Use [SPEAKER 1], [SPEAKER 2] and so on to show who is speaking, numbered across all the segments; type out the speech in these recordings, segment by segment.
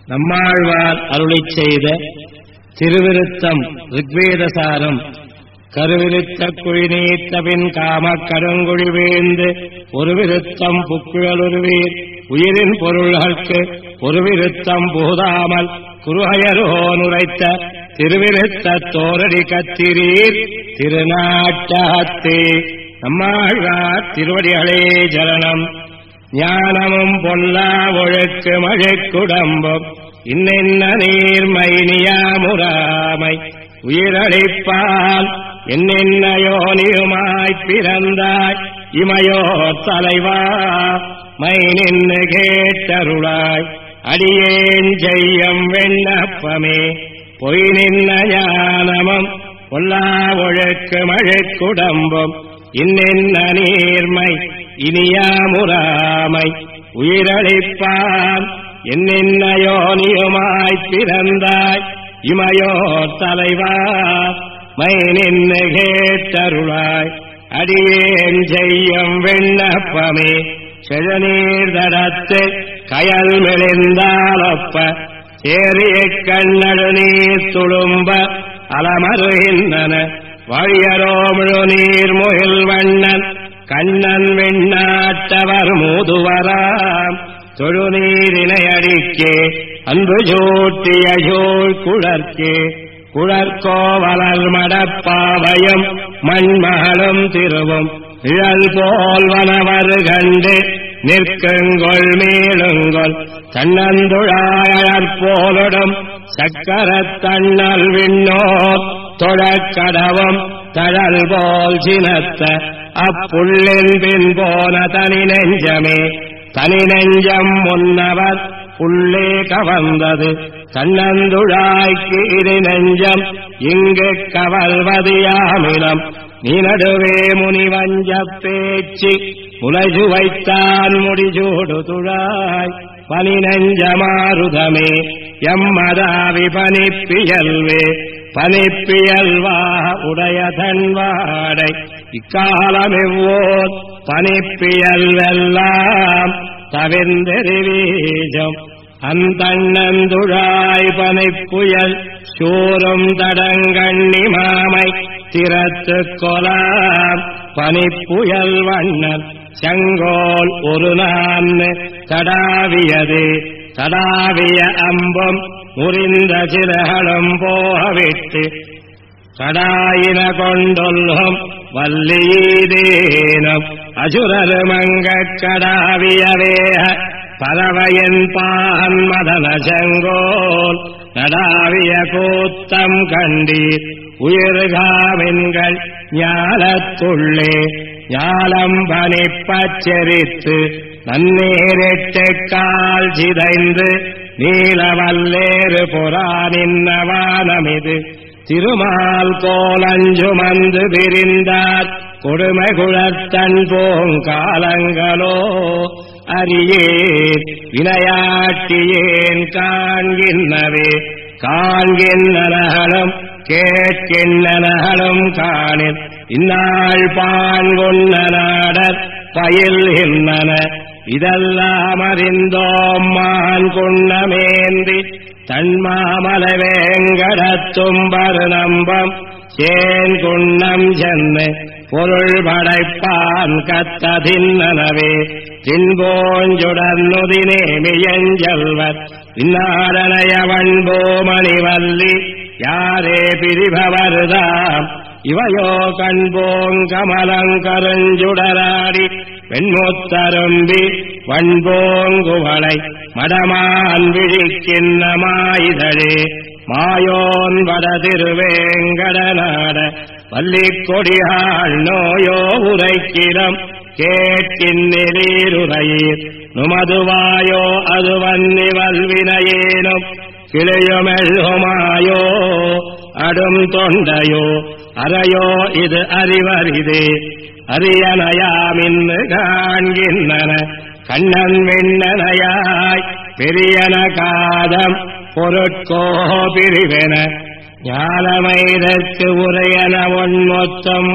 [SPEAKER 1] நம்மாழ்வார் அருளிச் செய்த திருவிருத்தம் ரிக்வேதசாரம். கருவிருத்த குழிநீத்தபின் காமக் கருங்குழி வீழ்ந்து ஒரு விருத்தம் புக்குழலுருவீர் உயிரின் பொருள்களுக்கு ஒரு விருத்தம் புகுதாமல் குருஹயரோன் உரைத்த திருவிருத்த தோரடி கத்திரீர் திருநாட்டகத்தே. நம்மாழ்வார் திருவடிகளே சரணம். ஞானமும் பொல்லா ஒழுக்கு மழைக்குடம்பும் இன்னென்ன நீர்மை நியாமுறாமை உயிரளிப்பால் என்னென்ன யோனியுமாய்ப் பிறந்தாய் இமையோ தலைவா மை நின்று கேட்டருளாய் அடியேன் செய்யும் விண்ணப்பமே. பொய் நின்ன ஞானமும் பொல்லா ஒழுக்கு மழைக்குடம்பும் இன்னென்ன நீர்மை இனியாமுறாமை உயிரளிப்பான் என்னென்ன யோனியுமாய்ப் பிறந்தாய் இமையோ தலைவா மை நின்று கேட்டருளாய் அடியேன் செய்யும் விண்ணப்பமே. செழநீர் தடத்து கயல் மெலிந்தாலொப்ப சேரிய கண்ணடு நீர் துளும்ப அலமருகின்றன வழியரோ முழு நீர் முகில் வண்ணன் கண்ணன் வெண்ணாட்டவர் மூதுவராம் தொழுநீரினை அடிக்கே அன்பு சூட்டிய சூழ் குழற்கே குழற்கோவலல் மடப்பாவையும் மண்மகளும் திருவும் இழல் போல்வனவர் கண்டு நிற்குங்கொள் மீளுங்கொள் தன்னந்துழாயற்போலிடும் சக்கரத் தண்ணல் விண்ணோர் தொழக்கடவும் தழல் போல் சினத்த அப்புள்ளின் பின் போன தனி நெஞ்சமே. தனி நெஞ்சம் முன்னவர் புள்ளே கவர்ந்தது தன்னந்துழாய்க்கு இரு நெஞ்சம் இங்கு கவல்வது யாமிலம் நீ நடுவே முனிவஞ்ச பேச்சு முளைஜு வைத்தான் முடிசூடு துழாய் பனி நெஞ்சமாருதமே எம்மதாவி பனிப்பியல்வே பனிப்பியல்வா உடைய தன்வாடை இக்காலமெவ்வோர் பனிப்பியல்வெல்லாம் தவிர்ந்தெறிவீஜம் அந்தண்ணந்துழாய் பனிப்புயல் சூரும் தடங்கண்ணி மாமை திறத்து கொலாம் பனிப்புயல் வண்ணன் செங்கோல் ஒரு நான் தடாவியது தடாவிய அம்பும் முறிந்த சிறகளும் போகவிட்டு கடாயின கொண்டொல்லும் வல்லீதேனம் அசுரரு மங்கக் கடாவியவேக பறவையின் பான் மதன செங்கோல் நடாவிய கூத்தம் கண்டீர் உயிர்காமின்கள் ஞாலத்துள்ளே ஞாலம் பனிப்பச்சரித்து நன்னீரிட்டு கால் சிதைந்து நீலவல்லேறு புறானின்னவானமிது திருமால் கோலஞ்சுமந்து விரிந்தார் கொடுமை குழத்தன் போங்காலங்களோ அறியேன் வினையாட்டியேன் காண்கின்றவே காண்கின்றனகளும் கேட்கின்றனகளும் காணில் இந்நாள் பான்கொன்ன நாடற் பயில்கின்றன இதெல்லாம் அறிந்தோம் மான் குண்ணமேந்தி தன்மாமலை வேங்கடத்தும்பர் நம்பம் சேன் குண்ணம் சென்னு பொருள் படைப்பான் கத்ததின்னனவே தின்போஞ்சுடன்னுதினேமியஞ்சல்வர் இன்னாடனையவன்போமணிவல்லி யாரே பிரிபவர்தாம் இவையோ கண்போங்கமலங்கருஞ்சுடராடி வெண்முத்தரும்பி வண்போங்குவளை மடமான் விழிக்கின்ற மாயுதழே மாயோன் வட திருவேங்கடநாட வள்ளிக்கொடியாள் நோயோ உரைக்கிடம் கேட்கின்றீருரையீர் நுமதுவாயோ அது வன்னி வல்வினையேனும் கிளையுமெழுமாயோ அடும் தொண்டையோ அறையோ இது அறிவரிதே அரியனையாமின்னு காண்கின்றன கண்ணன் வெண்ணனையாய் பெரியன காதம் பொருட்கோ பிரிவென ஞானமைதற்கு உரையன ஒன்மொத்தம்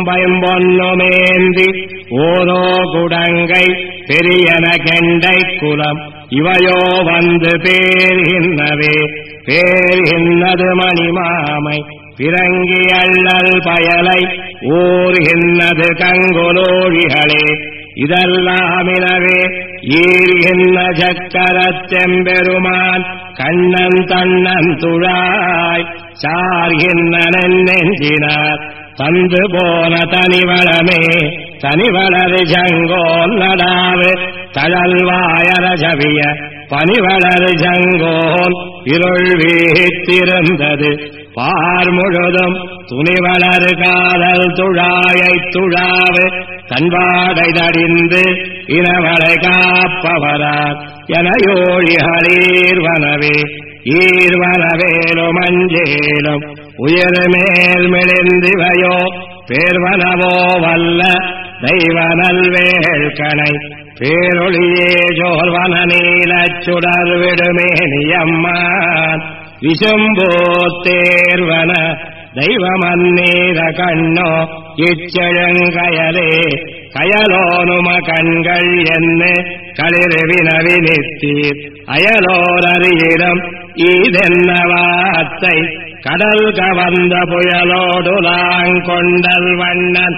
[SPEAKER 1] பயம்பொன்னுமேந்தி ஓரோ குடங்கை பெரியன கெண்டை குலம் இவையோ வந்து பேர்கின்னவே பேர்கின்னது மணிமாமை பிறங்கி அள்ளல் பயலை ஊர்கின்னது கங்குலோழிகளே இதெல்லாமினவே ஈர்கின்ற சக்கரத்தெம்பெருமான் கண்ணன் தன்னன் துழாய் சார்கின்ற நெஞ்சினார் தந்து போன தனிவளமே தனிவளரு ஜங்கோல் நடாவு தழல்வாயரஜவிய பனிவளரு ஜங்கோல் இருள் வீத்திருந்தது பார் முழுதும் துணிவளரு காதல் துழாயை துழாவு தன்வாடை தடிந்து இனவளை காப்பவரார் என யோழிகளீர்வனவே ஈர்வனவேலும் அஞ்சேலும் உயிர் மேல் மிளிந்திவையோ பேர்வனவோ வல்ல தெய்வ நல்வேள்கணை பேரொழியே ஜோர்வன நீலச் சுடர் விடுமேனியம்மான் விசும்போ தேர்வன தெய்வமன்னீர கண்ணோ இச்செழுங்கயலே கயலோனும கண்கள் என்ன களிர்வினவினித்தீர் அயலோரறியிடம் ஈதென்ன வார்த்தை கடல் கவர்ந்த புயலோடுலாங்கொண்டல் வண்ணன்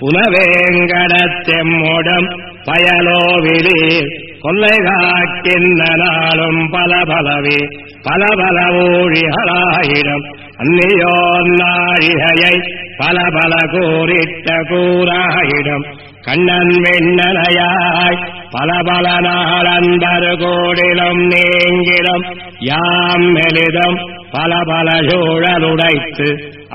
[SPEAKER 1] புனவேங்கடத்தெம்முடம் பயலோவிலீர் கொல்லை காக்கின்ற நாளும் பலபலவே பலபல ஊழிகளாயிடம் அந்நியோர் நாழிகையை பலபல கூறிட்ட கூறாயிடம் கண்ணன் வெண்ணனையாய் பலபல நாளன்பர் கூடிலும் நீங்கிலும் யாம் மெலிதம் பலபல சூழலுடைத்து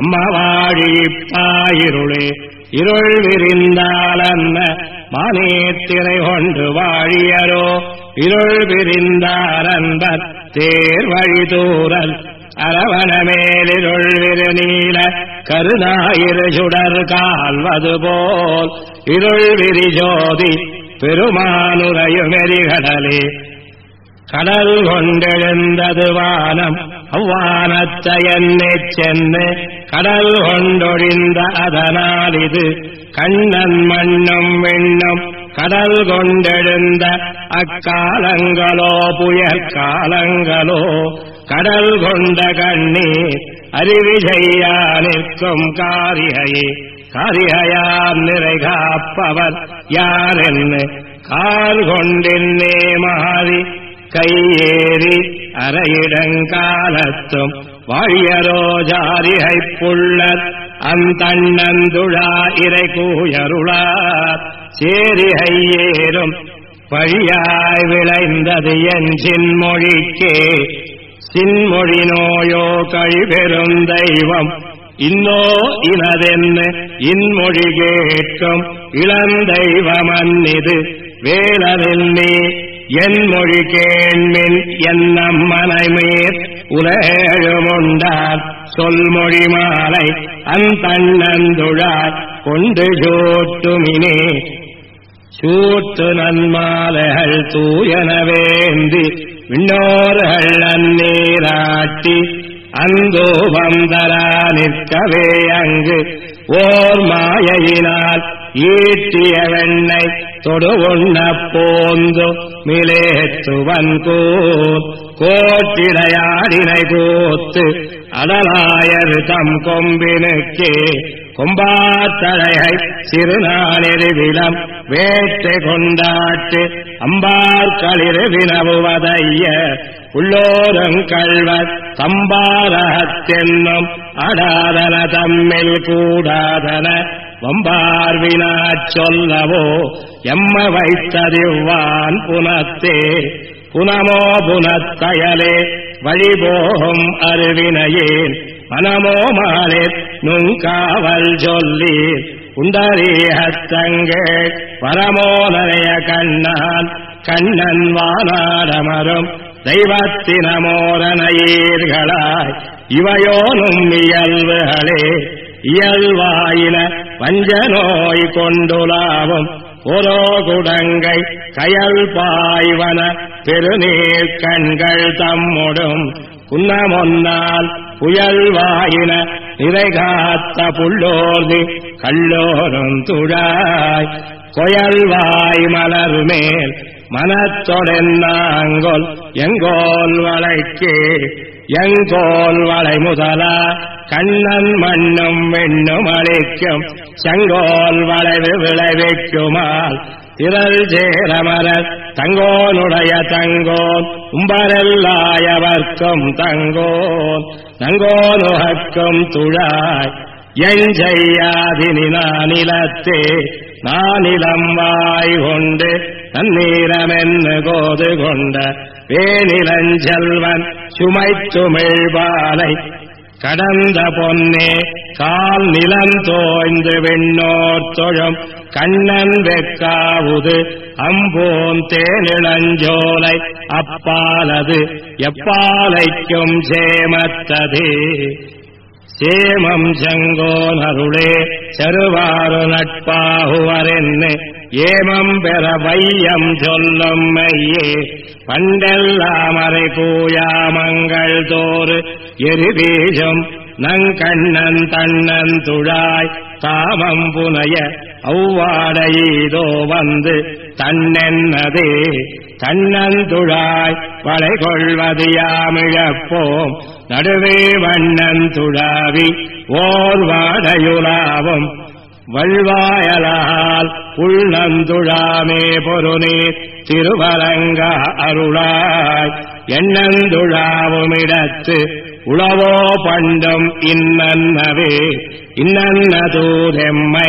[SPEAKER 1] அம்மவாழிப்பாயிருளே இருள் விரிந்தாலன்ன மானேத்திரை கொண்டு வாழியரோ இருள் விரிந்தாரன்பர் தேர்வழி தூரல் அரவண மேலிருள் விருநீல கருணாயிரு சுடர் கால்வது போல் இருள் விரி ஜோதி பெருமானுரையுமெரிகடலே கடல் கொண்டெழுந்தது வானம் அவ்வானத்தையென்னைச் சென்று கடல் கொண்டொழிந்த அதனால் இது கண்ணன் மண்ணும் விண்ணும் கடல் கொண்டெழுந்த அக்காலங்களோ புயற்காலங்களோ கடல் கொண்ட கண்ணீர் அறிவி செய்யா நிற்கும் காரிகையே காரிகையார் நிறை காப்பவர் யார் என்ன கால் கொண்டின்னே மாறி கையேறி அரையிடங்காலத்தும் வாழியரோ ஜாரிகை புள்ளர் அந்தண்ணந்துழா இறை கூயருளார் சேரிகை ஏறும் பழியாய் விளைந்தது என் சின்மொழிக்கே சின்மொழி நோயோ கழிபெரும் தெய்வம் இன்னோ இனதென்னு இன்மொழி கேட்கும் இளந்தெய்வமன்னிது வேலனில் நீ என் மொழி கேள்மின் என்னம் மனைமேற் உலகமுண்டார் சொல்மொழி மாலை அந்தண்ணந்துழாய் கொண்டு சூட்டுமினே சூட்டு நன்மாலைகள் தூயனவேந்தி விண்ணோர்கள் அந்நீராட்டி அந்தோ வந்தரா நிற்கவே அங்கு ஓர் மாயையினால் ஈட்டிய வெண்ணை தொடு உண்ண போந்து மிலேத்துவன் கூர் கோட்டிடையாடினை கூத்து அடலாயர் தம் கொம்பினுக்கே கொம்பாத்தழையை சிறுநாளிருவிலம் வேட்டை கொண்டாட்டு அம்பார்களிரு வினவுவதைய உள்ளோரும் கள்வர் தம்பாரகத்தென்னும் அடாதன தம்மில் கூடாதன வம்பார்வினாச் சொல்லவோ எம்ம வைத்ததிவ்வான் புனத்தே புனமோ புனத்தயலே வழிபோகும் அருவினையேன் மனமோ மாலே நுங்காவல் சொல்லீர் உண்டரீகத்தங்கள் வரமோ நரைய கண்ணான் கண்ணன் வானாடமரும் தெய்வத்தினமோரனையீர்களாய் இவையோனும் இயல்புகளே இயல்வாயின வஞ்ச நோய் கொண்டுலாவும் ஒரோ குடங்கை கயல் பாய்வன பெருநீர் கண்கள் தம்முடும் குன்னமொன்னால் புயல்வாயின நிறை காத்த புள்ளோர்தி கல்லோரும் துழாய் கொயல்வாய் மலர் மேல் மனத்தொடென்னாங்கொல் எங்கோல் வளைக்கே எங்கோல் வளை முதலா கண்ணன் மண்ணும் வெண்ணும் அளிக்கும் செங்கோல் வளைவு விளைவிக்குமால் திரள் சேரமரர் தங்கோனுடைய தங்கோன் உம்பரெல்லாயவர்க்கும் தங்கோன் தங்கோனுகக்கும் துழாய் என் செய்யாதினி நானிலத்தே நானிலம் வாய் கொண்டு தண்ணீரமென்னு கோது கொண்ட வேனிலஞ்செல்வன் சுமைத்துமிழ்பாலை கடந்த பொன்னே கால் நிலந்தோய்ந்து விண்ணோர் தொழும் கண்ணன் வெக்காவுது அம்போன் தேனிளஞ்சோலை அப்பாலது எப்பாலைக்கும் சேமத்ததே சேமம் செங்கோன் அருளே செருவாறு நட்பாகுவரென்னு ஏமம் பெற வையம் சொல்லும் மையே பண்டெல்லாம் அறை கூயாமங்கள் தோறு எரிவீஜம் நங்கண்ணன் தன்னன் துழாய் தாமம் புனைய அவ்வாடையீதோ வந்து தன்னென்னதே தன்னந்துழாய் வளை கொள்வது யாமிழப்போம் நடுவே வண்ணன் துழாவி ஓர் வாடையுலாவும் வல்வாயலால் புள்ளந்துழாமே பொருநீர் திருவரங்க அருளாய் எண்ணந்துழாவுமிடத்து உளவோ பண்டும் இன்னன்னவே இன்னன்ன தூதெம்மை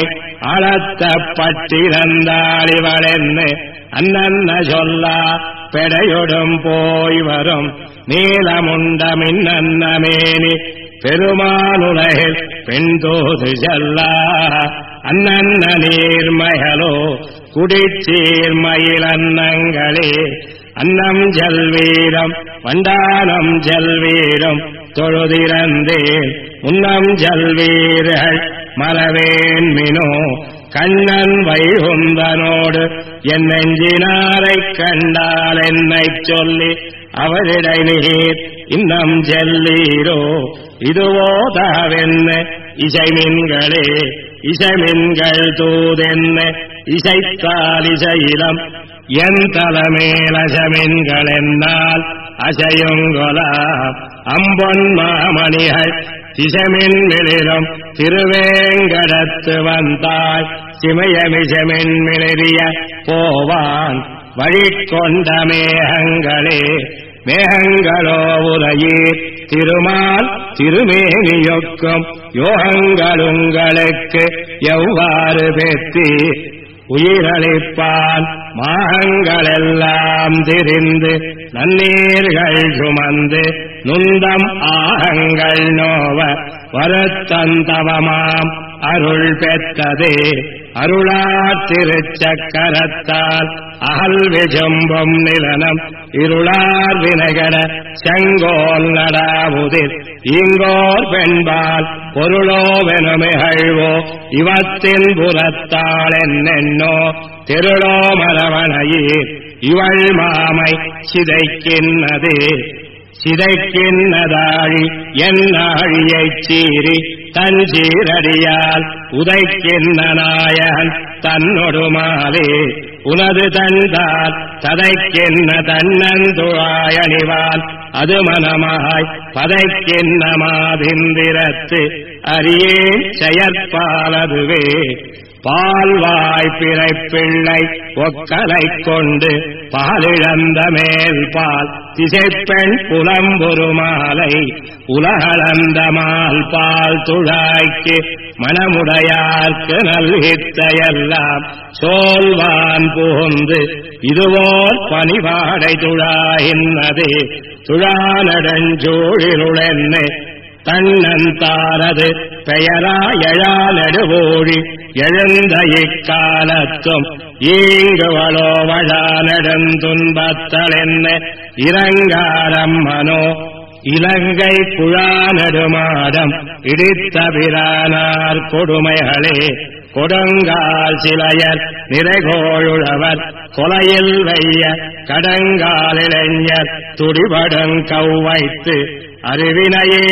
[SPEAKER 1] அளத்தப்பட்டிருந்தாளிவளென்னு அன்னன்ன சொல்லா பெடையொடும் போய் வரும் நீலமுண்டமின்னன்னமேனி பெருமானுலகில் பெண்தோது செல்லா அன்னன்ன நீர்மயலோ குடிச்சீர்மயிலன்னங்களே அன்னம் ஜல்வீரம் வண்டானம் ஜல்வீரம் தொழுதிறந்தேன் உன்னம் ஜல்வீர்கள் மறவேன்மினோ கண்ணன் வைகுந்தனோடு என் நெஞ்சினாரைக் கண்டால் என்னைச் சொல்லி அவரிடை நீர் இன்னம் ஜல்லீரோ இதுவோ தாவென்ன இசைமின்களே இசைமின்கள் தூதென்ன இசைத்தால் இசையிலம் என் தலைமேலசமின்கள் என்னால் அசையுங்கொலா அம்பொன் மாமணிகள் திசமின் மிளிரும் திருவேங்கடத்து வந்தாய் சிமயமிசமின் மிளிரிய போவான் வழிகொண்ட மேகங்களே மேகங்களோ உரையீர் திருமால் திருமேனியொக்கும் யோகங்களுங்களுக்கு எவ்வாறு பெற்றி உயிரளிப்பான் மாகங்களெல்லாம் திரிந்து நன்னீர்கள் சுமந்து நுந்தம் ஆகங்கள் நோவ வருத்தந்தவமாம் அருள் பெற்றதே அருளார் திருச்சக்கரத்தால் அகல் விஜம்பம் நிலனம் இருளார் வினைகட செங்கோல் நடாவுதிர் இங்கோர் பெண்பால் பொருளோவெனுமிகழ்வோ இவத்தின் புறத்தாள் என்னென்னோ திருளோ மரவணையீர் இவள் மாமை சிதைக்கின்னதே சிதைக்கின்னதாழி என்னாழியைச் சீறி தன் சீரடியால் உதைக்கின்ன நாயகன் தன்னொடுமாலே உனது தந்தால் ததைக்கின்ன தன்னந்துழாயணிவால் அது மனமாய் பதைக்கின்ன மாதிந்திரத்து அரியேன் செயற்பாலதுவே பால்வாய் பிறைப்பிள்ளை ஒக்கலைக் கொண்டு பாலிழந்த மேல் பால் திசைப்பெண் புலம்புருமாலை உலகளந்த மால் பால் துழாய்க்கு மனமுடையார்க்கு நல்கித்த எல்லாம் சோல்வான் புகுந்து இதுவோர் பணிவாடை துழாயின்னதே துழானடஞ்சூழிருளென்னு தன்னந்தாரது பெயரா எழானெடுவோழி எழுந்த இக்காலத்தும் ஈங்குவளோ வழானெடுந்துன்பத்தலென்ன இரங்காரம்மனோ இலங்கை புழானெடுமாடம் இடித்தபிரானார் கொடுமைகளே கொடுங்கால் சிலையர் நிறைகோழுழவர் கொலையில் வைய கடங்காலிளைஞர் துடிபடுங் கவ்வைத்து அறிவினையே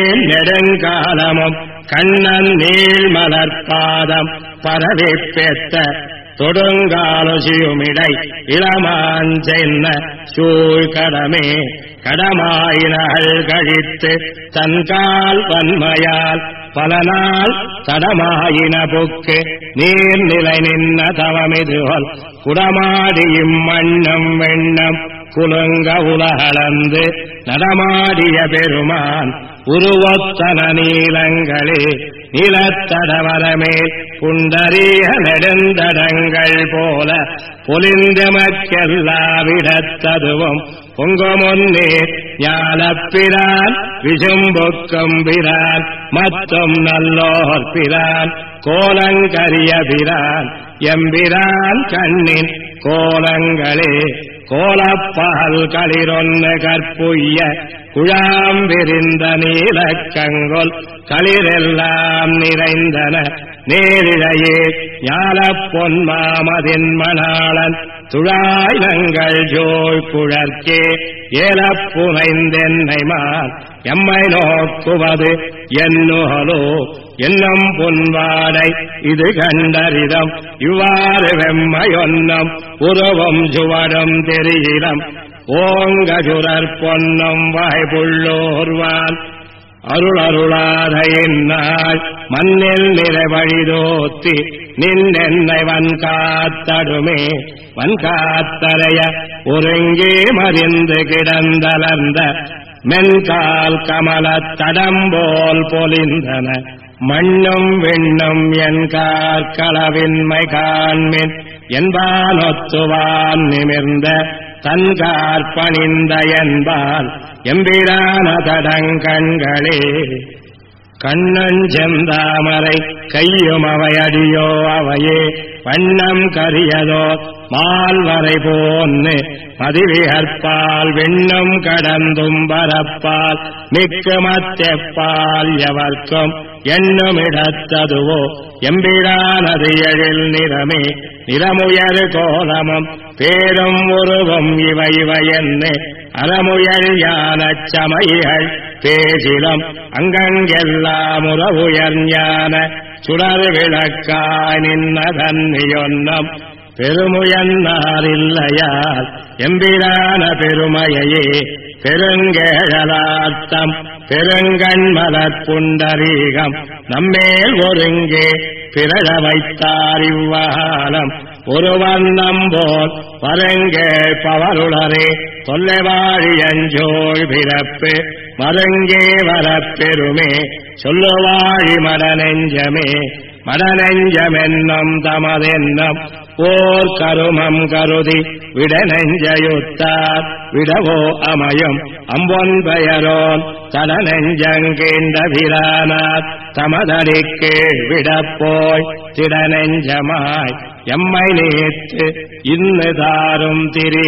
[SPEAKER 1] நெடுங்காலமும் கண்ணன் நீள்மலர்பாதம் பரவி பெற்ற தொடுங்காலொசியுமிடை இளமாஞ்சென்ன சூழ்கடமே கடமாயினகள் கழித்து தன்கால் பன்மையால் பல நாள் தடமாயின புக்கு நீர்நிலை நின்ன தவமிதுவல் குடமாடியும் மண்ணம் வெண்ணம் குலுங்க உலகளந்து நடமாடிய பெருமான் உருவொத்தன நீலங்களே நிலத்தடவரமே புண்டரீக நெடுந்தடங்கள் போல பொலிந்தமக்கெல்லா விடத்ததுவும் பொங்குமுன்னே ஞானப்பிரான் விசும்புக்கம்பிரான் மத்தும் நல்லோர் பிரான் கோலங்கரிய பிரான் எம்பிரான் கண்ணின் கோலங்களே கோலப்பால் களிரொன்னு கற்புய்ய குழாம்பிரிந்த நீலக்கங்கொல் களிரெல்லாம் நிறைந்தன நேரிழையே ஞாலப் பொன்மாமதின் மணாளன் துழாய்நங்கள் ஜோய் குழற்கே ஏலப்புனைந்தென்னைமான் எம்மை நோக்குவது என்னுகலோ என்னும் பொன்வாடை இது கண்டரிதம் இவ்வாறு வெம்மையொன்னம் உருவம் சுவடும் தெரியிடம் ஓங்க சுரற் பொன்னும் வாய்புள்ளோர்வான் அருளருளாத என்னாள் மண்ணில் நிறைவழிதோத்தி நின்னென்னை வன்காத்தடுமே வன்காத்தரைய ஒருங்கே மறிந்து கிடந்தலர்ந்த மென்கால் கமலத் தடம்போல் பொலிந்தன மண்ணும் விண்ணும் என் கார்களவின்மை காண்மின் என்பானொத்துவான் நிமிர்ந்த தன்கார்பணிந்த என்பால் எம்பிரான தடங்கண்களே கண்ணஞ்செந்தாமரை கையும் அவையடியோ அவையே வண்ணம் கரியதோ மால்வரை போன்னு மதிவிகற்பால் விண்ணும் கடந்தும் பரப்பால் மிக்க மத்தெப்பால் எவர்க்கும் எண்ணுமிடத்ததுவோ எம்பிரானது எழில் நிறமே நிறமுயர் கோலமும் பேரும் உருவம் இவை என்ன அறமுயல் யானச் சமைகள் பேசிலும் அங்கங்கெல்லாம் உறவுயர் ஞான சுடர் விளக்காய் நின்ன தன்னியொன்னம் பெருமுயன்னாரில்லையால் எம்பிரான பெருமையே பெருங்கேழலாத்தம் பெருங்கண்மலர் புண்டரீகம் நம்மேல் ஒருங்கே பிறழ வைத்தார் இவ்வாலம் ஒருவன் நம்போல் பருங்கே பவருளரே தொல்லைவாழி அஞ்சோள் பிறப்பு மருங்கே வரப்பெருமே சொல்லுவாழி மடநெஞ்சமே மடநெஞ்சமென்னும் தமதென்னும் ஓர் கருமம் கருதி விட நெஞ்சயுத்தார் விடவோ அமையும் அம்பொன் பெயரோன் தட நெஞ்சங்கீண்ட வீரானார் தமதடிக்கு விடப்போய் திட நெஞ்சமாய் எம்மை நேற்று இன்னு தாரும்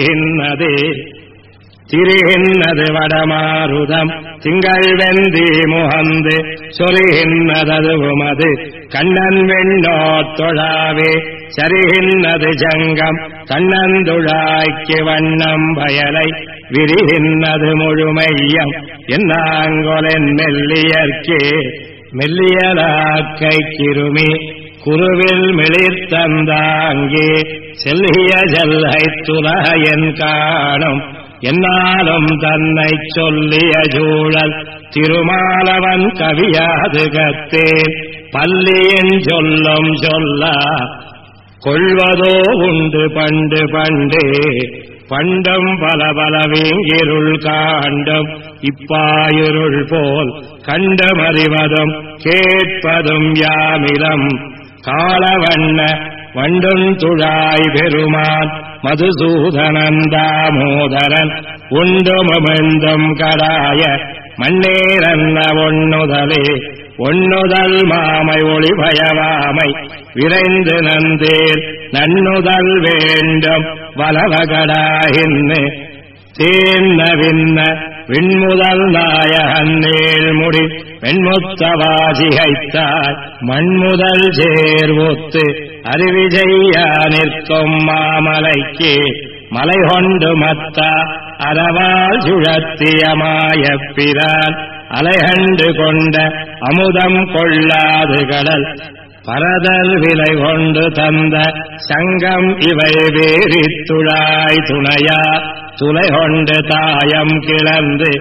[SPEAKER 1] திரிகின்னது வடமாருதம் திங்கள் வெந்தி முகந்து சொரிகின்னதுமது கண்ணன் வெண்ணோர் தொழாவே சரிகின்னது ஜங்கம் கண்ணந்துழாய்க்கு வண்ணம் பயலை விரிகின்னது முழுமையம் என்னாங்கொலென் மெல்லியற்கே மெல்லியலாக்கை கிருமி குருவில் மிளிர்த்தந்தாங்கே செல்லிய ஜல்லை துலகன் காணும் என்னாலும் தன்னை சொல்லிய சூழல் திருமாலவன் கவியாது கத்தேன் பள்ளியின் சொல்லும் சொல்லா கொள்வதோ உண்டு பண்டு பண்டே பண்டும் பல பல வீங்கிருள் காண்டும் இப்பாயிருள் போல் கண்டமறிவதும் கேட்பதும் யாமிலம் காலவண்ண வண்டுந்துழாய் பெருமான் மதுசூதனன் தாமோதரன் உண்டுமெந்தும் கடாய மண்ணேரன்ன ஒண்ணுதலே ஒண்ணுதல் மாமை ஒளிபயவாமை விரைந்து நந்தேல் நன்னுதல் வேண்டும் வலவகடாயின்னு தேன்னவின்ன விண்முதல் நாயகன் நேழ்முடி வெண்முத்தவாசிகைத்தாய் மண்முதல் சேர்வொத்து அறிவிஜையா நிற்கும் மாமலைக்கு மலை கொண்டு மத்தா அறவால் சுழத்திய மாயப்பிரான் அலைகண்டு கொண்ட அமுதம் கொள்ளாது கடல் பரதல் விலை கொண்டு தந்த சங்கம் இவை வேறித்துழாய் துணையா துளை கொண்டு தாயம் கிளந்து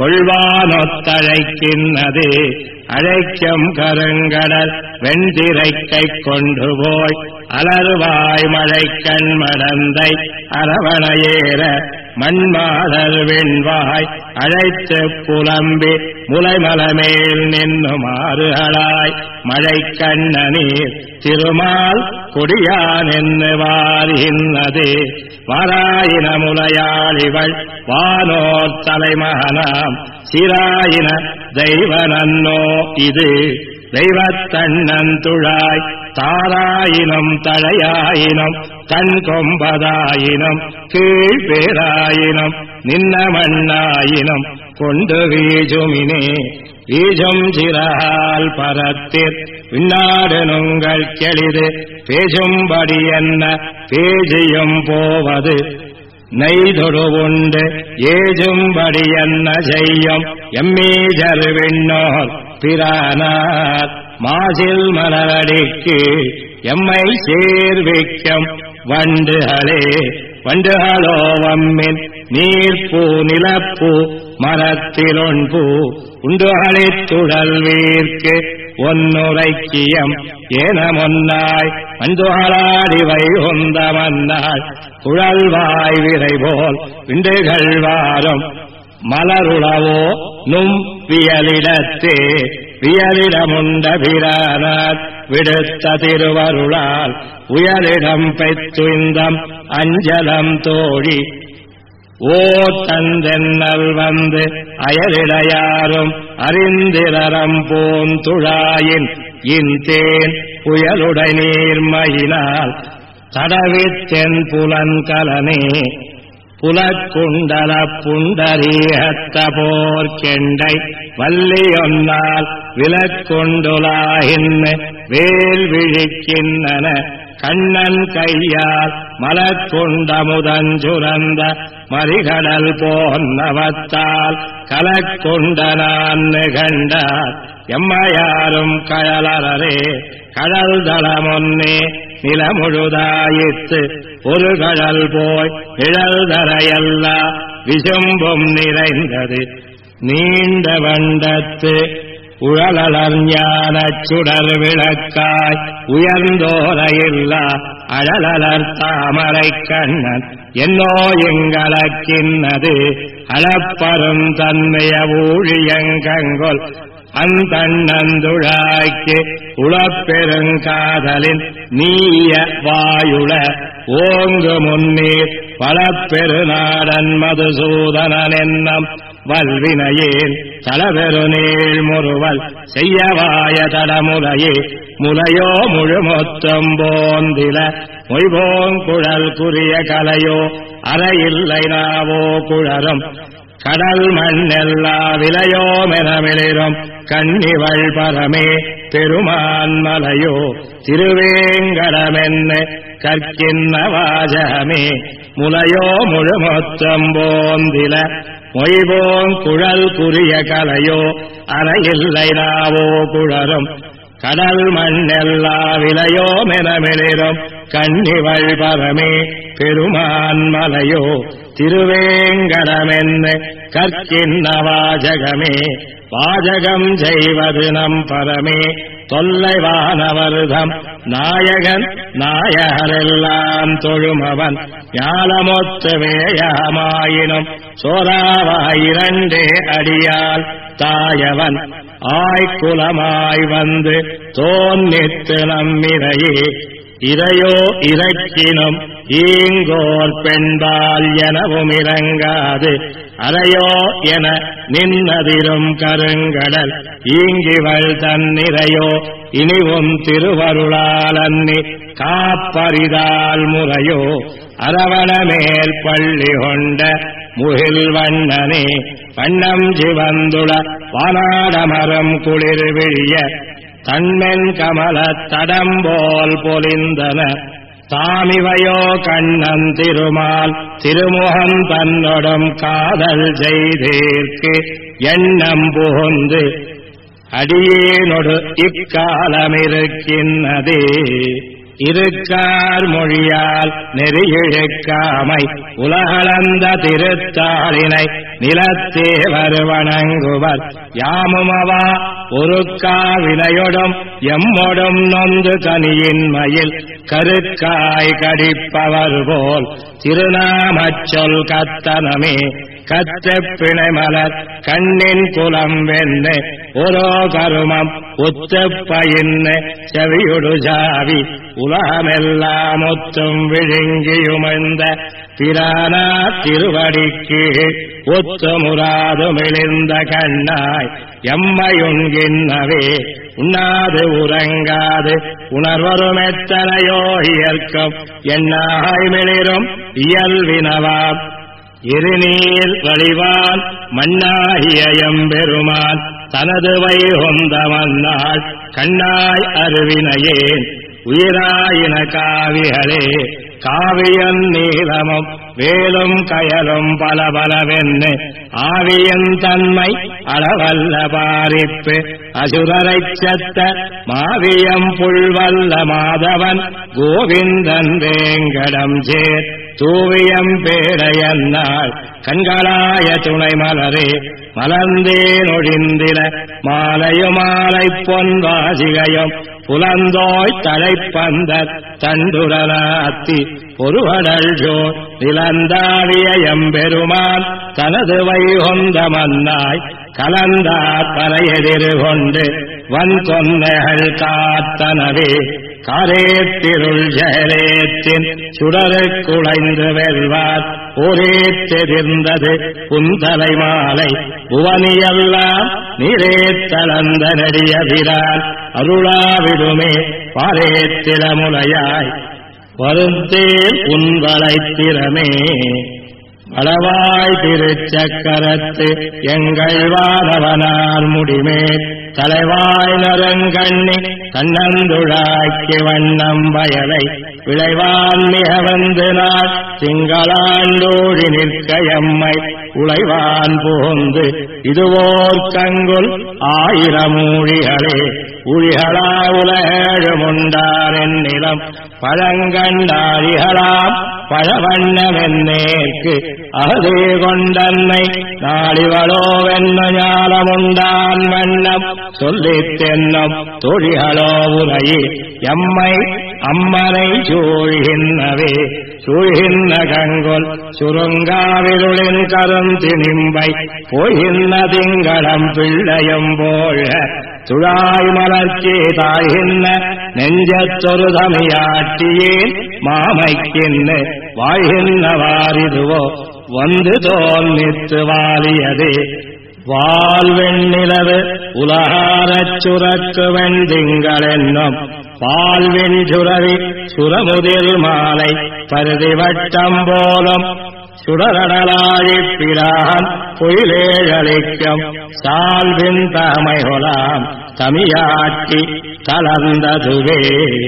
[SPEAKER 1] கொள்வானொத்தழைக்கின்னது அழைக்கும் கருங்கடல் வெண்திரைக்கை கொண்டு போய் அலர்வாய் மழைக்கண் மடந்தை அரவணையேற மண்மாடல் வெண்வாய் அழைத்து புலம்பி முலைமலமேல் நின்னுமாறுகளாய் மழைக்கண்ணனீர் திருமால் கொடியான் என்னுவார் இன்னது வாராயின முலையாளிவள் வானோர் தலைமகனாம் சிராயின தெய்வனன்னோ இது தெய்வத்தண்ணன் துழாய் தாராயினம் தழையாயினம் தன் கொம்பதாயினம் கீழ்பேராயினம் நின்ன மண்ணாயினம் கொண்டு வீஜுமினே வீஜும் சிறால் பரத்திற் விண்ணாடு நுங்கள் கெளிது பேசும்படி என்ன பேஜியும் போவது நெய்தொடு உண்டு ஏஜும்படி என்ன செய்யும் எம்மீஜர் விண்ணோர் பிரானார் மாசில் மலரடிக்கு எம்மை சேர்விக்கும் வண்டுகளே வண்டுகளோ வம்மின் நீர்ப்பூ நிலப்பூ மரத்திலொன்பூ உண்டுகளித் துழல்வீர்க்கு ஒன்னுரைக்கியம் ஏனமொன்னாய் மந்துகளாடிவை உந்த மன்னாள் குழல்வாய் விரைபோல் விண்டுகள் வாரும் மலருளவோ நும் வியலிடத்தே வியலிடமுண்ட பிரானார் விடுத்த திருவருளால் உயலிடம் பெற்றுந்தம் அஞ்சலம் தோழி ஓ தந்தென்னல் வந்து அயலிடையாரும் அறிந்திரரம் போந்துழாயின் இன்தேன் புயலுடை நீர்மையினால் தடவித்தென் புலன்கலனே புலக்குண்டல புண்டரீகத்த போர்க்கெண்டை வல்லியொன்னால் விலக்குண்டுலாகின் வேல் விழிக்கின்றன கண்ணன் கையால் மலக்குண்டமுதஞ்சுரந்த மறிகடல் போன்னவத்தால் கலக்குண்டனான் கண்டார் எம்மையாரும் கழலரே கடல் தளமொன்னே நிலமுழுதாயித்து ஒரு கடல் போய் நிழல்தரையல்லா விசும்பும் நிறைந்தது நீண்ட வண்டத்து உழலர் ஞானச் சுடர் விளக்காய் உயர்ந்தோரையில்லா அழலர் தாமரை கண்ணன் என்னோ எங்களக்கின்னது அளப்பரும் தன்மைய ஊழியங்கொல் அந்தண்ணந்துழாய்க்கு உளப்பெருங்காதலின் நீய வாயுள ஓங்கு முன்னீர் பலப்பெருநாடன் மதுசூதனன் என்னம் வல்வினையேன் தளபெரு நீள் முறுவல் செய்யவாய தடமுலையே முலையோ முழுமொத்தம் போந்தில மொய்போங்குழல் குறிய கலையோ அறையில்லை நாவோ குழரும் கடல் மண்ணெல்லா விலையோ மெனமிளிரும் கண்ணிவள் பரமே பெருமான் மலையோ திருவேங்கடமென்ன கற்கின்ன வாஜகமே முலையோ முழுமொத்தம் போந்தில மொய்போங் குழல் குறிய கலையோ அறையில்லை நாவோ குழரும் கடல் மண்ணெல்லா விலையோ மெனமிளிரும் கண்ணிவள் பரமே பெருமான் மலையோ திருவேங்கடமென்ன கற்கின்ன வாஜகமே வாஜகம் செய்வது நம் பரமே தொல்லைவானவர்தம் நாயகன் நாயகரெல்லாம் தொழுமவன் ஞாலமொத்து வேயமாயினும் சோராவாயிரண்டே அடியால் தாயவன் ஆய்குலமாய் வந்து தோன்னித்து நம்மிரையே இதையோ இறக்கினும் ஈங்கோர் பெண்பால் எனவும் இறங்காது அறையோ என நின்னதிரும் கருங்கடல் ஈங்கிவள் தன்னிறையோ இனிவும் திருவருளால் அன்னி காப்பரிதால் முறையோ அரவணமேல் பள்ளி கொண்ட முகில் வண்ணனே வண்ணம் சிவந்துள வானாடமரம் குளிர் விழிய தன்மென் கமல தடம்போல் பொலிந்தன தாமிவையோ கண்ணன் திருமால் திருமுகம் தன்னொடும் காதல் செய்தேற்கு எண்ணம் புகுந்து அடியேனொடு இக்காலமிருக்கின்றதே. இருக்கார் மொழியால் நெறியிழுக்காமை உலகளந்த திருத்தாளினை நிலத்தேவர் வணங்குவர். யாமுமவா ஒருக்காவினையொடும் எம்மொடும் நொந்து கனியின்மையில் கருக்காய் கடிப்பவர் போல் திருநாமச் சொல் கத்தனமே. கத்தப் பிணைமலர் கண்ணின் குலம் வெண்ணு ஒரோ கருமம் ஒத்துப் பயின்னு செவியுடு ஜாவி உலகமெல்லாம் ஒத்தும் விழுங்கியுமிழ்ந்த பிரானா திருவடிக்கு ஒத்து முறாதுமிழிந்த கண்ணாய் எம்மையுண்கின்றவே. உண்ணாது உறங்காது உணர்வருமெத்தனையோ இயற்கும் எண்ணாய் மிளிரும் இயல்வினவாம். இருநீர் வழிவான் மண்ணாகிய எம்பெருமான் தனது வைகுந்த மன்னாள் கண்ணாய் அருவினையேன் உயிராயின காவிகளே. காவியன் நீளமும் வேலும் கயலும் பலபலவென்னு ஆவியன் தன்மை அளவல்ல பாரிப்பு அசுரரைச் சத்த மாவியம் புல்வல்ல மாதவன் கோவிந்தன் வேங்கடம் சேர் தூவியம் பேரையன்னாள் கண்களாய துணை மலரே. மலர்ந்தேன் ஒழிந்திட மாலையுமாலை பொன்வாசிகையும் புலந்தோய் தலைப்பந்தர் தண்டுரலாத்தி பொருவடல் ஜோர் நிலந்தாவிய எம்பெருமான் தனது வைகுந்த மன்னாய் கலந்தார் பறையெதிர் கொண்டு வன் கொன்னைகள் காத்தனவே. காரேத்திருள் ஜெயரேத்தின் சுடரு குழைந்து வெல்வார் ஒரேத்தெதிர்ந்தது புந்தலை மாலை புவனியெல்லாம் நீரேத்தளந்த நெடியபிரான் அருளாவிடுமே பாரேத்திடமுலையாய் வருந்தேன் உன்வளைத் திறமே. அளவாய் திருச்சக்கரத்து எங்கள் வானவனார் முடிமேல் தலைவாய் நரங்கண்ணி கண்ணந்துழாக்கி வண்ணம் வயலை விளைவான் மிக வந்து நாள் திங்களாண்டோடி நிற்க எம்மை உழைவான் புகுந்து இதுவோர் கங்குல் ஆயிரமூழிகளே. ஊழிகளா உலகமுண்டார் என்னிடம் பழங்கண்டாரிகளாம் பழவண்ணமென்னேற்கு அகதே கொண்டன்னை நாளிவளோவென்ன ஞானமுண்டான் வண்ணம் சொல்லித் தென்னும் தொழிகளோ உரையே எம்மை அம்மனை சூழ்கின்றவே. சூழ்கின்ற கங்கொல் சுருங்காவிருளின் கருந்தி நிம்பை போகின்ற திங்களம் பிள்ளையும் போழ துழாய் மலர்க்கே தாய்கின்ற நெஞ்சத்தொரு தமியாட்டியேன் மாமைக்கின்னு வாழ்கின்றவாரிதுவோ வந்து தோன்னித்து வாலியதே. வாழ்வெண்ணிலவு உலகாரச் சுரக்கு வெண்திங்களென்னும் பால்வெண் சுரவி சுரமுதில் மாலை பருதி வட்டம் போலும் சுடரடலாழிப் பிரான் பொயிலேழளிக்கும் சால்வின் தமைகொலாம் தமியாட்டி தளர்ந்ததுவே.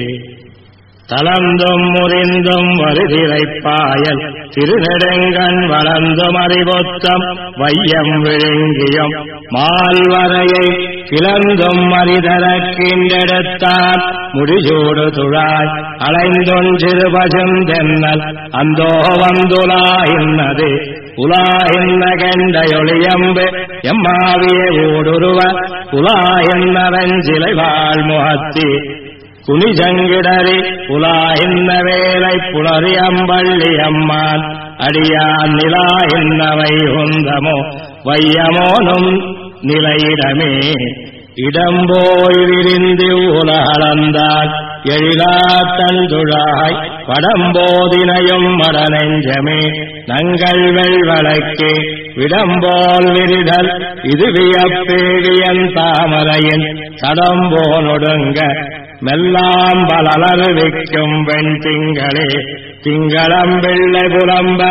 [SPEAKER 1] தளர்ந்தும் முறிந்தும் வருதிரைப்பாயல் திருநெடுங்கண் வளர்ந்தும் அறிவொத்தம் வையம் விழுங்கியும் மால்வரையை கிளந்தும் மறிதரக்கின்றெடுத்தான் முடிசூடு துழாய் அலைந்தொன்றிரு பசுந்தென்னல் அந்தோ வந்துலாயின்னது உலாயின்ன கெண்டையொளியம்பு எம்மாவிய ஊடுருவ உலாயின்னவெஞ்சிலை வாழ்முகத்தி குனிஜங்கிடரி உலாயின்ன வேலை புலரி அம்பள்ளி அம்மான் அடியான் நிலாயின்னவை உந்தமோ வையமோனும் நிலையிடமே. இடம்போய் விரிந்து உலகளந்தால் எழிலா தந்துழாய் படம்போதினையும் மடநெஞ்சமே நங்கள் வெள்வளைக்கு விடம்போல் விரிதல் இது வியப்பேவியன் தாமரையின் தடம்போனொடுங்க மெல்லாம் பலலருவிக்கும் வெண் திங்களே. திங்களம் வெள்ளை புலம்ப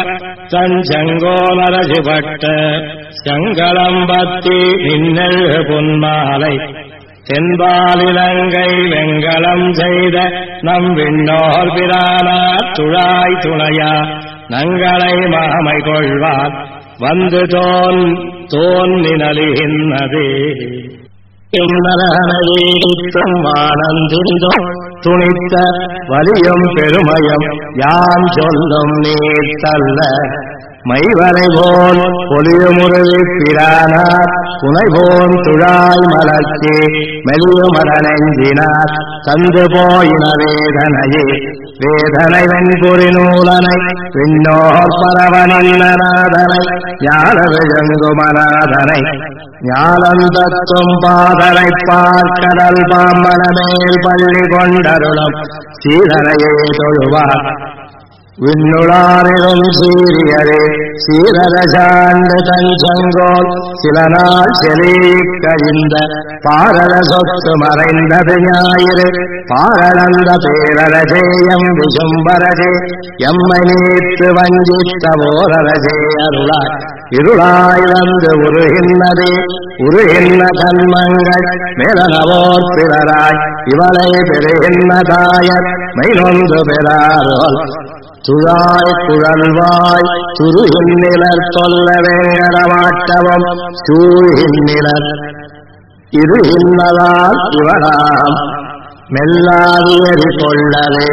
[SPEAKER 1] தஞ்சங்கோலரசுபட்ட சங்களம்பத்தி நின்னல் பொன்மாலை தென்பாலிலங்கை வெங்கலம் செய்த நம் விண்ணோர் பிரானா துழாய் துணையா நங்களை மாமை கொள்வார் வந்து தோன்னினலிகின்றதே. இந்தனீடித்தும் வானந்திரிதோ துணித்த வலியும் பெருமயம் யாம் சொல்லும் நீர்த்தல்ல மைவரை போல் பொலியுமுருவி பிரானார் புனைபோன் துழாய் மலர்ச்சி மெலியுமடனெஞ்சினார் தந்து போயின வேதனையே வேதனை வெண்புரி நூலனை விண்ணோர் பரவனந்தநாதனை ஞான விழுங்குமநாதனை ஞானந்தத்தும் பாதனை பார்க்கடல் பாம்பனமேல் பள்ளி கொண்டருளும் சீதனையே தொழுவார் விண்ணுளாரிலும் சீரியரே சீரரசாண்டு தன் சங்கோல் சில நாள் செலீக்கழிந்த பாரத சொத்து மறைந்தது ஞாயிறு பாரளந்த பேரரசேயம் விசும்பரசே எம்மை நீத்து வஞ்சித்த ஓரரசே அருளாய் இருளாய் வந்து உருகின்றதே உருகின்ற கண்மங்கள் மேலனவோர் பிறராய் இவளை பெறுகின்ற தாயர் மெய்நொன்று பெறாரோல் துழாய் குழல்வாய் துருகின்னிலர் சொல்ல வேங்கடமாட்டவம் சூழ்கின்னிலர் இருகின்றதால் இவராம் மெல்லாது எரி கொள்ளலே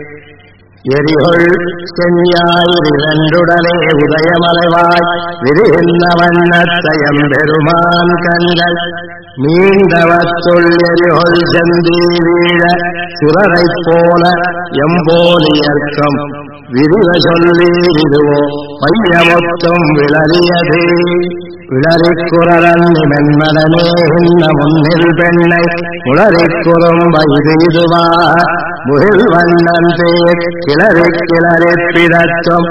[SPEAKER 1] எரிகொள் செஞ்ஞாயிரண்டுடனே உதயமலைவாய் விரிகின்ற வண்ணத்தயம் பெருமான் கண்கள் மீண்டவத்துள் எரிகொள் செந்தி வீழ சுரரைப் போல எம்போலியர்க்கம் விரிவ சொல்லி விடுவோ பையமொத்தம் விளறியதே விளறிக்குறரன் மென்மடனே இன்ன முன்னில் பெண்ணை உளறிக்குறும்ப இதுவா முகில் வண்ணன் பேர் கிளறி கிளறி பிறற்றும்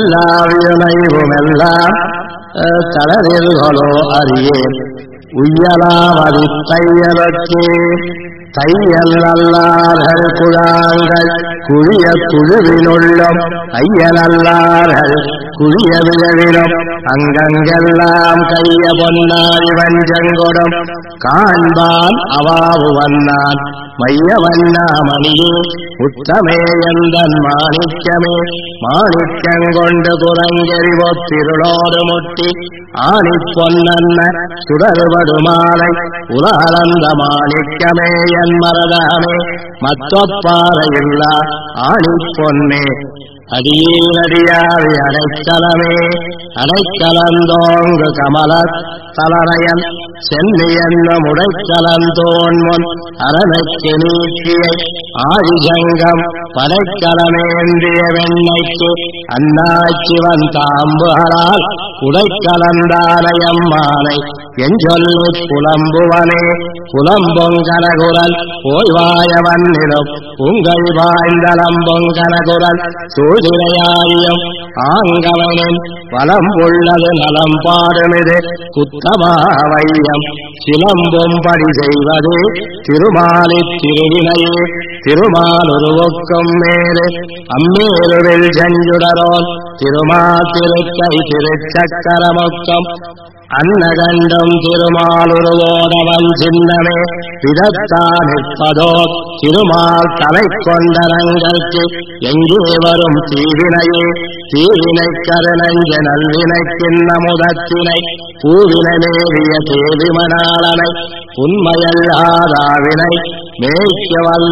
[SPEAKER 1] மெல்லாவியுனைவுமெல்லாம் தளரில்களோ அறியே உய்யலாமதி தையலொக்கே தையல் அல்லார்கள் குழாங்கள் குழிய குழுவினுள்ளும் ஐயனல்லார்கள் குழிய விழவிலும் அங்கங்கெல்லாம் கைய பொன்னாடி வஞ்சங்கொடும் காண்பான் அவாவு வந்தான் மைய வண்ணாமணியே உத்தமே எந்தன் மாணிக்கமே மாணிக்கங்கொண்டு குரங்கெறிவோ திருளோடு முட்டி ஆணி பொன்னன்ன சுடர்வடு மாலை உலகளந்த மாணிக்கமே என் மரதாமே மத்தொப்பாறையில்லா ஆணி பொன்னே அடியேனடியாவி அடைக்கலமே அடைக்கலந்தோங்கு கமல தலரையன் சென்னி என்னும் உடைக்கலந்தோன்முன் அரணைக்கு நீக்கியை ஆதிசங்கம் படைக்கலமேந்திய வெண்ணைக்கு அண்ணாச்சிவன் தாம்புகளால் உடைக்கலந்தானையம்மானை என் சொல்லி புலம்புவனே புலம்பொங்கனகுரல் போய்வாயவன்னிலும் உங்கள் வாய்ந்தலம்பொங்கனகுரல் சூழ்நிலையாயும் ஆங்கவனின் வலம் உள்ளது நலம் பாடுமிது குத்தமாவையம் சிலம்பும்படி செய்வது திருமாலி திருவினையே திருமாலுருவுக்கும் மேலே அம்மேருவில் செஞ்சுடரோன் திருமால் திருக்கை திருச்சக்கரமுக்கம் அன்னகண்டம் திருமாலுருவோடவன் சின்னமே விதத்தா நிற்பதோ திருமால் தலை கொண்டரங்களுக்கு எங்கே வரும் தீவினையே தீவினை கருணஞ்ச நல்வினை கிண்ண முதத்தினை பூவினை மேவிய தேவிமணாளனை உண்மையல்லாதாவினை மேய்க்க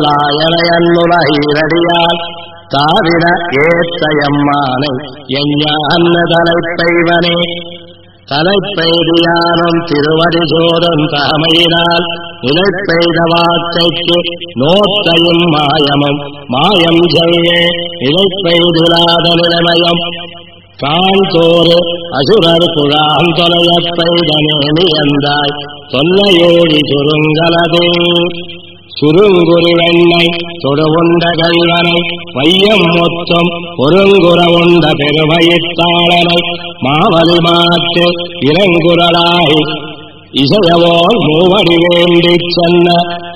[SPEAKER 1] வல்லாயனையன்னுலகீரடியால் தாவின ஏத்தையம்மானை எஞ்ஞான தலைப்பைவனே தலைப்பெய்தியானும் திருவடி சோதம் தாமையினால் நிலைப்பெய்த வார்த்தைக்கு நோக்கையும் மாயமும் மாயம் செய்யே நிலைப்பெய்திலாத நிலைமயம் காண்தோறு அசுரர் குழாம் தொலையப் பெய்தனேனி என்றாய் தொல்லையோடி சுருங்கலதே சுருங்குரு வெண்ணை தொடுவுண்ட கல்வனை வையம் மொத்தம் ஒருங்குற உண்ட பெருமையிட்டாளனை மாவலி மாற்று இளங்குரலாய் இசையவோல் மூவடி வேண்டிச் சொன்ன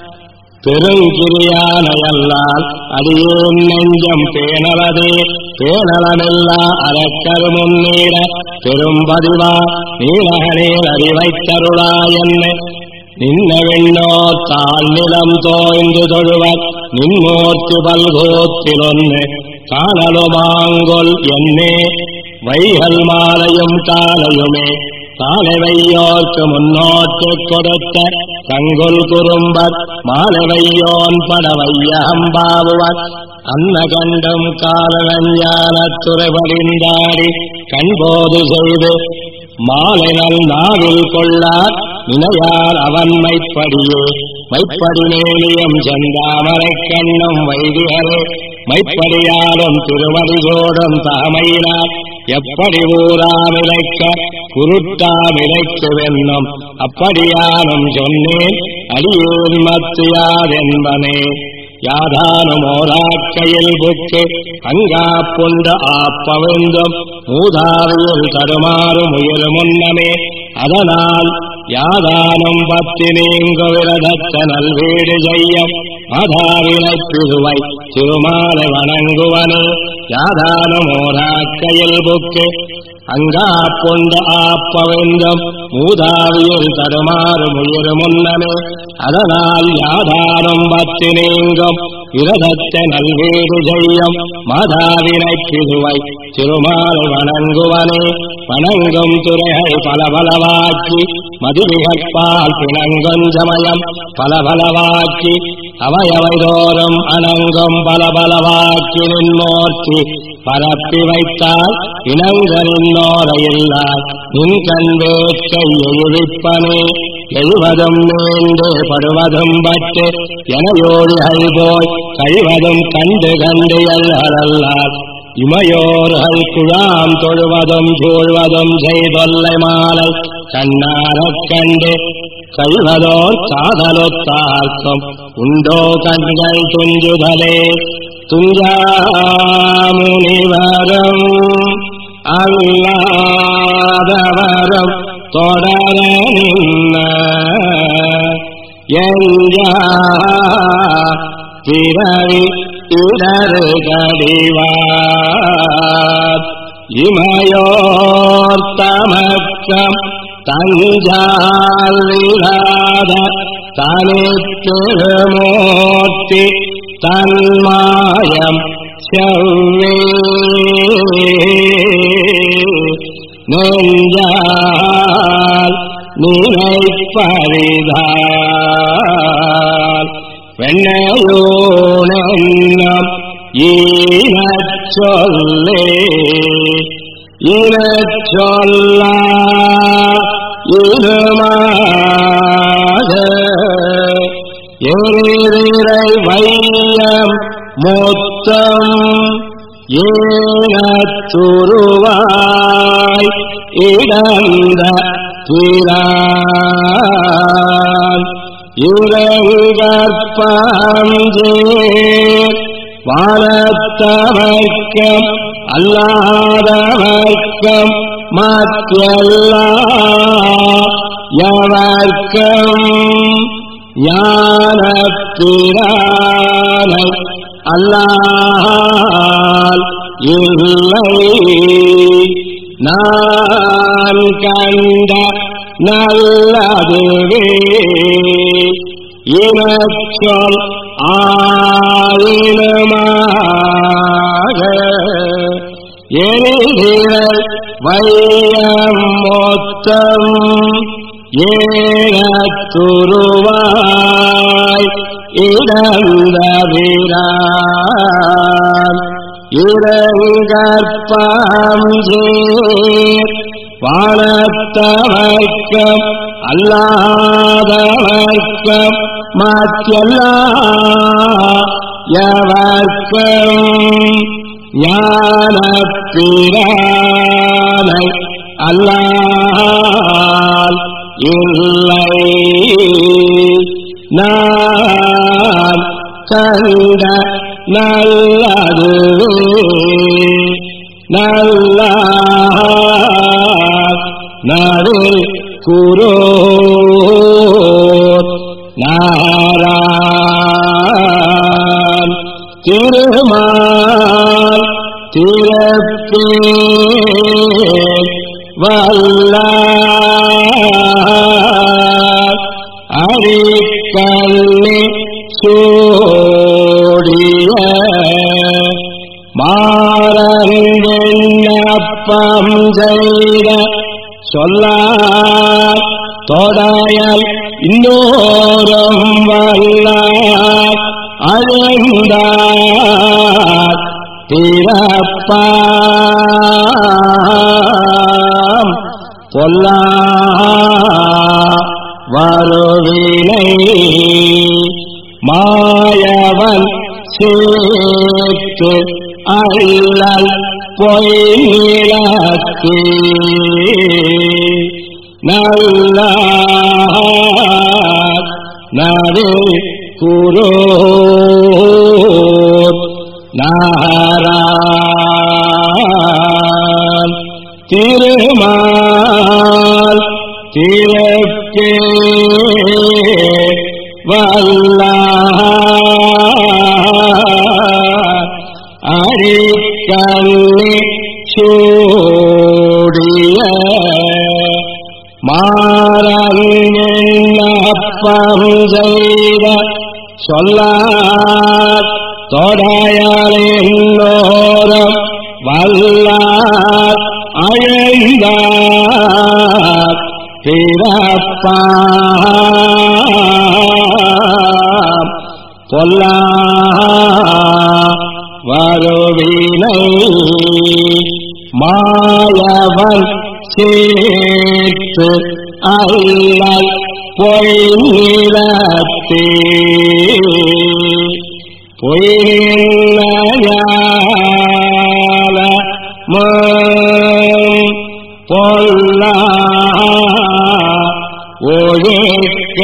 [SPEAKER 1] பெருங்கிரியானையல்லால் அடியேன் நெஞ்சம் பேணலதே பேணலமில்லா அறக்கரு முன்னீட பெரும்பதிவா நீலகனேல் அறிவைத்தருளாயென்ன நின்ன விண்ணோர் தாழ் நிலம் தோய்ந்து தொழுவர் நின்னோர்த்து பல்கோத்திலொன்னு காணலுமாங்கொல் என்னே வைகல் மாலையும் காலையுமே காலவையோர்க்கு முன்னோட்டு கொடுத்த கங்குல் குறும்பர் மாலவையோன் படவைய அம்பாவுவர் அன்ன கண்டும் காலஞானத் துறைபடிந்தாடி கண்போது செய்து மாலைநல் நாவில் கொள்ளார் நினையார் அவன் மைப்படியே மைப்படி மேலியம் செந்தாமரை கண்ணும் வைதிகரே மைப்படியாலும் திருவடி சோடும் தாமையினார் எப்படி ஊராமிழைக்க குருட்டாமிழைக்கு வென்னும் அப்படியானும் சொன்னேன் அடியேன் மத்தியாதென்பனே யாதானும் ஓராக்கையில் புக்கு அங்கா புண்டு ஆப்பவிந்தும் மூதாவியில் தருமாறு முயல் முன்னமே அதனால் யாதானும் பத்தி நீங்கு விரதத்த நல்வீடு செய்யம் மாதாவினை பிதுவை திருமாலை வணங்குவனே யாதானும் ஓராக்கையில் புக்கு அங்கா புண்டு ஆப்பவிந்தும் மூதாவியில் தருமாறு முயல் முன்னமே அதனால் யாதானும் பத்தி நீங்கும் விரதத்த நல்வீடு செய்யம் மாதாவினை பிதுவை திருமாலை வணங்குவனே வணங்கும் துறைகள் பலபலவாக்கி மதுமிகற்பால் பிணங்கும் சமயம் பலபலவாக்கி அவையவைதோறும் அணங்கும் பலபலவாக்கி நின்மூர்த்தி பரப்பி வைத்தால் இனங்களின்னோரையில்லார் நின் கண் வேட்கை எழுவிப்பனே எழுவதும் நீண்டு படுவதும் பட்டு எனையோடிகள் போய் கழிவதும் கண்டு கண்டு எல்லரல்லார் இமையோர்கள் குழாம் தொழுவதும் சூழ்வதும் செய்தொல்லை மாலை கண்ணாரக் கண்டு கழிவதோர் காதலொத்தார்க்கும் உண்டோ கண்கள் துஞ்சுதலே துஞ்சாமுனிவரும் அல்லாதவரும் தொடர நின்ன எஞ்சா பிறவி இடரு கடிவார் இமையோர் தமக்கம் தஞ்சால் இல்லாத தனித்திருமூர்த்தி தன்மாயம் செவ்வே நெஞ்சால் நினைப்பரிதால் வெண்ணையூனம் ஈனச் சொல்லே ஈனச் சொல்லா இருமாக எரிதிரை வையம் மொத்தம் ஏனத்துருவாய் இடந்த திரான் இறங்கற்பாஞ்சே வானத்தவர்க்கம் அல்லாதவர்க்கம் மற்றெல்லா யவர்க்கம் ஞானத்திரானை அல்லால் இல்லை நான் கண்ட நல்லதுவே இனச்சொல் ஆயினமாக எரிதிரை வையம் மொத்தம் ஏனத்துருவாய் இடந்த வீரான் இறங்கற்பாஞ்சே வானத்தவர்க்கம் அல்லாதவர்க்கம் மற்றெல்லா யவர்க்கம் ஞானத்திரானை அல்லால் இல்லை நான் கண்ட நல்லதுவே நல்ல நடில் குரு நாரான் திருமால் திறப்பே வல்ல அடிக்கண்ணி சூடிய மாறன் விண்ணப்பம் செய்த சொல்லார் தொடையல் இன்னோரும் வல்லார் அழுந்தார் திறப்பாம் பொல்லா வருவினை மாயவன் சேர்த்து அல்லல் பொய்நிலத்தே நல்ல நடு குரு நாரான் திருமால் திறக்கே வல்லார் அடிக்கண்ணி சூடிய மாறப்பம் செய்த சொல்லார் தொடையலோரம் வல்லார் அழைந்தார் பிறப்பாம் பொல்லா வருவினை மாயவன் சேர்த்து அல்லல் பொய்நிலத்தே பொய்நிலையால பொல்லா ஒழுக்க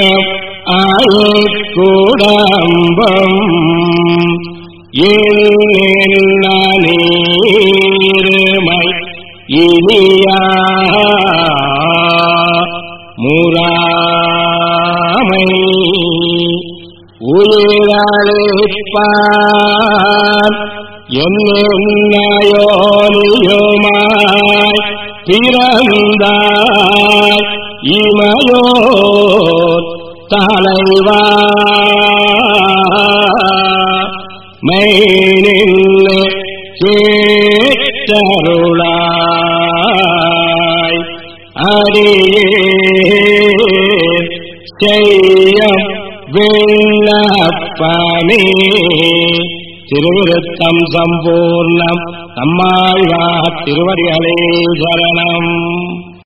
[SPEAKER 1] அழுக்குடம்பம் நீர்மை இனியா முறாமை உயிரழிப்பான் என்னையோலியுமாய் பிறந்தாய் இமையோர் தலைவா மெய்நின்று கேட்டருளாய் அடியே செய்யம் விண்ணப்பமே. திருவிருத்தம் சம்பூர்ணம். நம்மாழ்வார் திருவடிகளே சரணம்.